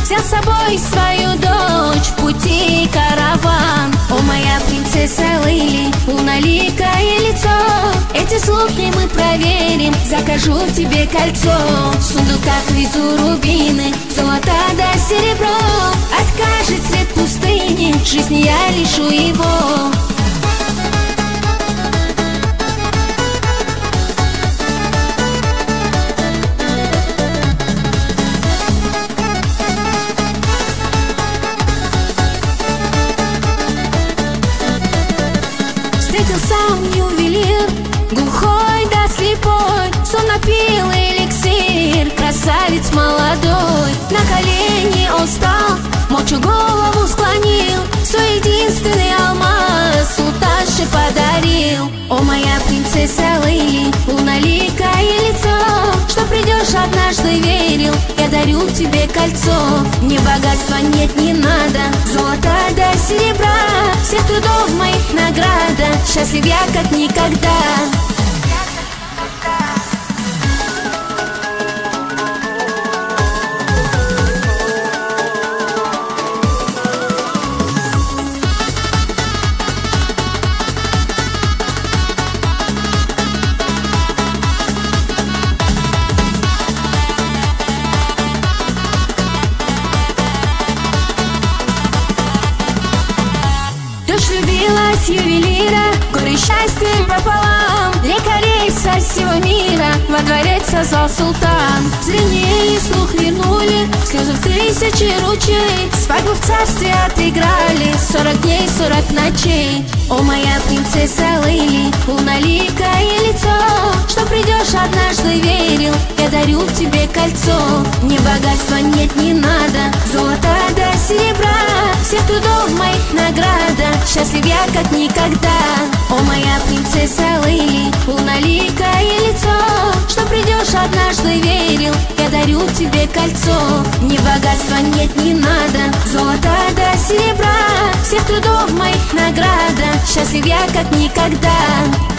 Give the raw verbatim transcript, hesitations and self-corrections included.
взял с собой свою дочь в пути караван. О, моя принцесса Лейли, луналикое лицо, эти слухи мы проверим, закажу тебе кольцо. В сундуках везу рубины, золото да серебро, откажет цвет пустыни, жизни я лишу его. Встретился ювелир, глухой да слепой, сон напил эликсир, красавец молодой. На колени он встал, молча голову склонил, свой единственный алмаз султанше подарил. О, моя принцесса Лейли, луналикое лицо, что придешь однажды верил, я дарю тебе кольцо. Мне богатства нет, не надо, золота да серебра, всех трудов моих награда, счастлив я как никогда. Дочь влюбилась в ювелира, горы счастьем пополам, лекарей со всего мира во дворец созвал султан. Зрение и слух вернули, слезы в тысячи ручей, свадьбу в царстве отыграли, сорок дней, сорок ночей. О, моя принцесса Лейли, луналикое лицо, что придешь однажды верил, я дарю тебе кольцо. Мне богатства нет, не надо, золота да серебра, всех трудов моих награда, счастлив я как никогда. О, моя принцесса Лейли, луналикое лицо, что придешь однажды верил, я дарю тебе кольцо. Мне богатства нет, не надо, золота да серебра, всех трудов моих награда, счастлив я как никогда.